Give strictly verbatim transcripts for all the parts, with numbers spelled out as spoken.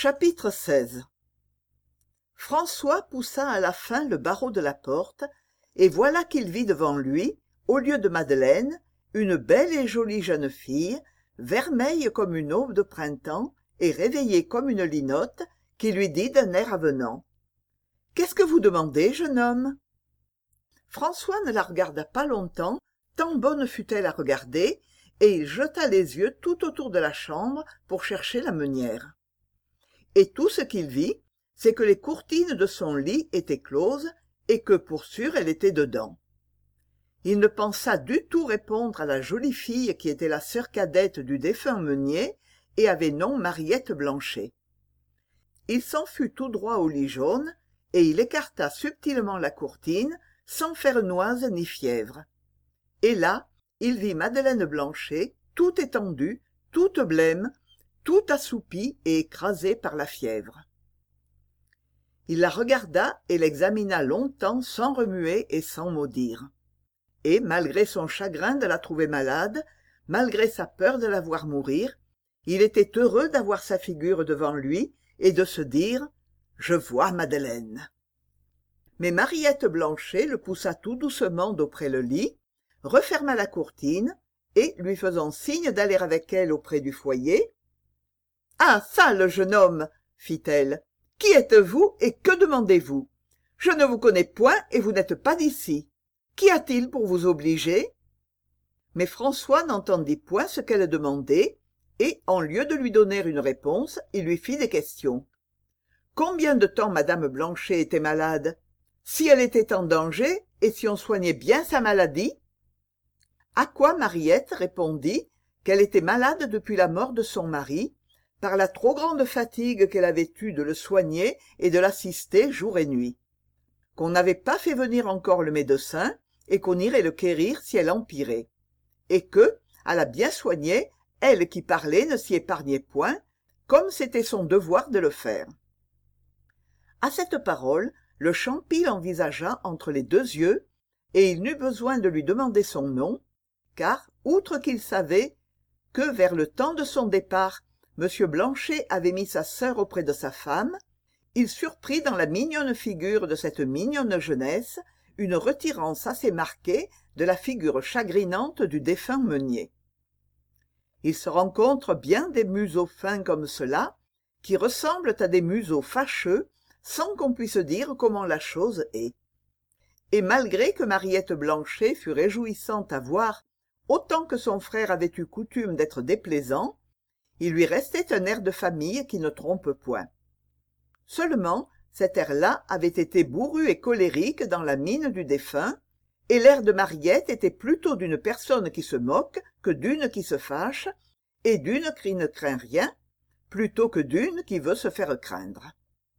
Chapitre seize. François poussa à la fin le barreau de la porte, et voilà qu'il vit devant lui, au lieu de Madeleine, une belle et jolie jeune fille, vermeille comme une aube de printemps et réveillée comme une linotte, qui lui dit d'un air avenant: « Qu'est-ce que vous demandez, jeune homme ?» François ne la regarda pas longtemps, tant bonne fut-elle à regarder, et il jeta les yeux tout autour de la chambre pour chercher la meunière. Et tout ce qu'il vit, c'est que les courtines de son lit étaient closes et que pour sûr elle était dedans. Il ne pensa du tout répondre à la jolie fille qui était la sœur cadette du défunt meunier et avait nom Mariette Blanchet. Il s'en fut tout droit au lit jaune et il écarta subtilement la courtine sans faire noise ni fièvre. Et là, il vit Madeleine Blanchet, tout étendue, toute blême, tout assoupie et écrasée par la fièvre. Il la regarda et l'examina longtemps sans remuer et sans mot dire. Et, malgré son chagrin de la trouver malade, malgré sa peur de la voir mourir, il était heureux d'avoir sa figure devant lui et de se dire « Je vois Madeleine ». Mais Mariette Blanchet le poussa tout doucement d'auprès le lit, referma la courtine et, lui faisant signe d'aller avec elle auprès du foyer, « Ah, ça, le jeune homme !» fit-elle. « Qui êtes-vous et que demandez-vous? Je ne vous connais point et vous n'êtes pas d'ici. Qu'y a-t-il pour vous obliger ?» Mais François n'entendit point ce qu'elle demandait, et, en lieu de lui donner une réponse, il lui fit des questions. Combien de temps madame Blanchet était malade? Si elle était en danger, et si on soignait bien sa maladie? À quoi Mariette répondit qu'elle était malade depuis la mort de son mari, par la trop grande fatigue qu'elle avait eue de le soigner et de l'assister jour et nuit, qu'on n'avait pas fait venir encore le médecin et qu'on irait le quérir si elle empirait, et que, à la bien soigner, elle qui parlait ne s'y épargnait point, comme c'était son devoir de le faire. À cette parole, le Champy l'envisagea entre les deux yeux, et il n'eut besoin de lui demander son nom, car, outre qu'il savait que, vers le temps de son départ, Monsieur Blanchet avait mis sa sœur auprès de sa femme, il surprit dans la mignonne figure de cette mignonne jeunesse une retirance assez marquée de la figure chagrinante du défunt meunier. Il se rencontre bien des museaux fins comme cela, qui ressemblent à des museaux fâcheux, sans qu'on puisse dire comment la chose est. Et malgré que Mariette Blanchet fût réjouissante à voir, autant que son frère avait eu coutume d'être déplaisant, il lui restait un air de famille qui ne trompe point. Seulement, cet air-là avait été bourru et colérique dans la mine du défunt, et l'air de Mariette était plutôt d'une personne qui se moque que d'une qui se fâche, et d'une qui ne craint rien, plutôt que d'une qui veut se faire craindre.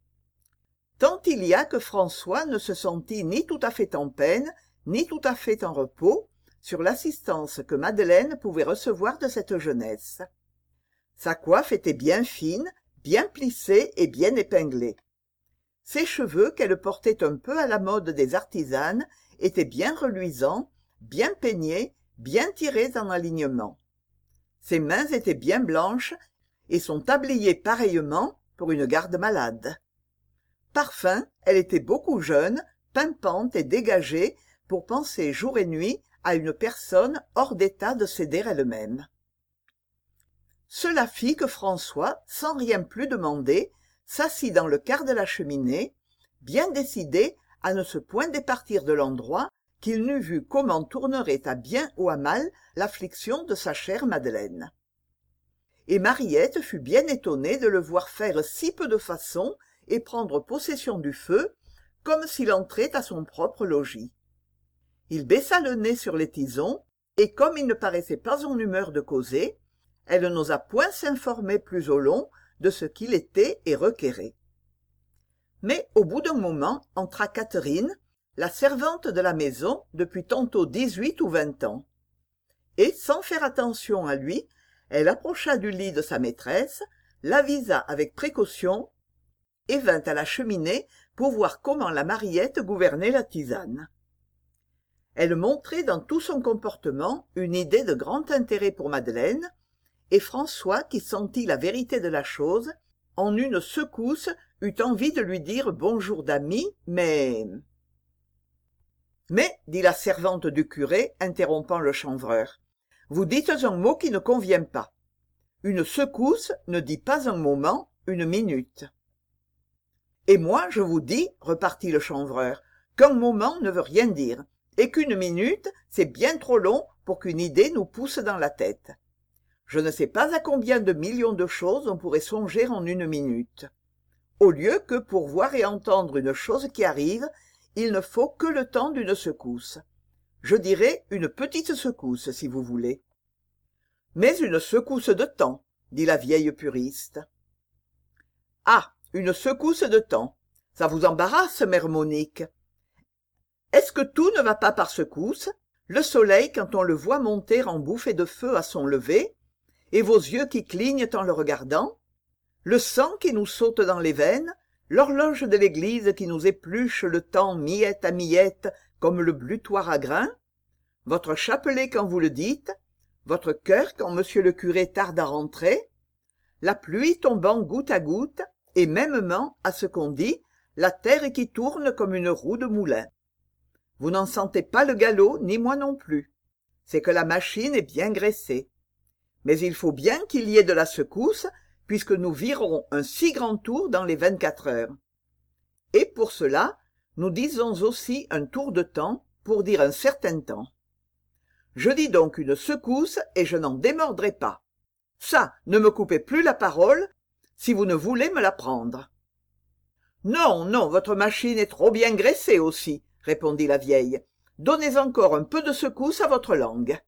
Tant il y a que François ne se sentit ni tout à fait en peine, ni tout à fait en repos, sur l'assistance que Madeleine pouvait recevoir de cette jeunesse. Sa coiffe était bien fine, bien plissée et bien épinglée. Ses cheveux, qu'elle portait un peu à la mode des artisanes, étaient bien reluisants, bien peignés, bien tirés en alignement. Ses mains étaient bien blanches et son tablier pareillement pour une garde-malade. Par fin, elle était beaucoup jeune, pimpante et dégagée pour penser jour et nuit à une personne hors d'état de céder elle-même. Cela fit que François, sans rien plus demander, s'assit dans le quart de la cheminée, bien décidé à ne se point départir de l'endroit qu'il n'eût vu comment tournerait à bien ou à mal l'affliction de sa chère Madeleine. Et Mariette fut bien étonnée de le voir faire si peu de façons et prendre possession du feu, comme s'il entrait à son propre logis. Il baissa le nez sur les tisons, et comme il ne paraissait pas en humeur de causer, elle n'osa point s'informer plus au long de ce qu'il était et requérait. Mais au bout d'un moment entra Catherine, la servante de la maison depuis tantôt dix-huit ou vingt ans. Et, sans faire attention à lui, elle approcha du lit de sa maîtresse, l'avisa avec précaution et vint à la cheminée pour voir comment la Mariette gouvernait la tisane. Elle montrait dans tout son comportement une idée de grand intérêt pour Madeleine, et François, qui sentit la vérité de la chose, en une secousse, eut envie de lui dire bonjour d'ami, mais... Mais, dit la servante du curé, interrompant le chanvreur, vous dites un mot qui ne convient pas. Une secousse ne dit pas un moment, une minute. Et moi, je vous dis, repartit le chanvreur, qu'un moment ne veut rien dire, et qu'une minute, c'est bien trop long pour qu'une idée nous pousse dans la tête. Je ne sais pas à combien de millions de choses on pourrait songer en une minute. Au lieu que, pour voir et entendre une chose qui arrive, il ne faut que le temps d'une secousse. Je dirais une petite secousse, si vous voulez. Mais une secousse de temps, dit la vieille puriste. Ah, une secousse de temps. Ça vous embarrasse, mère Monique. Est-ce que tout ne va pas par secousse? Le soleil, quand on le voit monter en bouffée de feu à son lever, et vos yeux qui clignent en le regardant, le sang qui nous saute dans les veines, l'horloge de l'église qui nous épluche le temps miette à miette comme le blutoir à grains, votre chapelet quand vous le dites, votre cœur quand monsieur le curé tarde à rentrer, la pluie tombant goutte à goutte, et mêmement, à ce qu'on dit, la terre qui tourne comme une roue de moulin. Vous n'en sentez pas le galop, ni moi non plus. C'est que la machine est bien graissée. Mais il faut bien qu'il y ait de la secousse, puisque nous virons un si grand tour dans les vingt-quatre heures. Et pour cela, nous disons aussi un tour de temps pour dire un certain temps. Je dis donc une secousse et je n'en démordrai pas. Ça, ne me coupez plus la parole, si vous ne voulez me la prendre. Non, non, votre machine est trop bien graissée aussi, répondit la vieille. Donnez encore un peu de secousse à votre langue.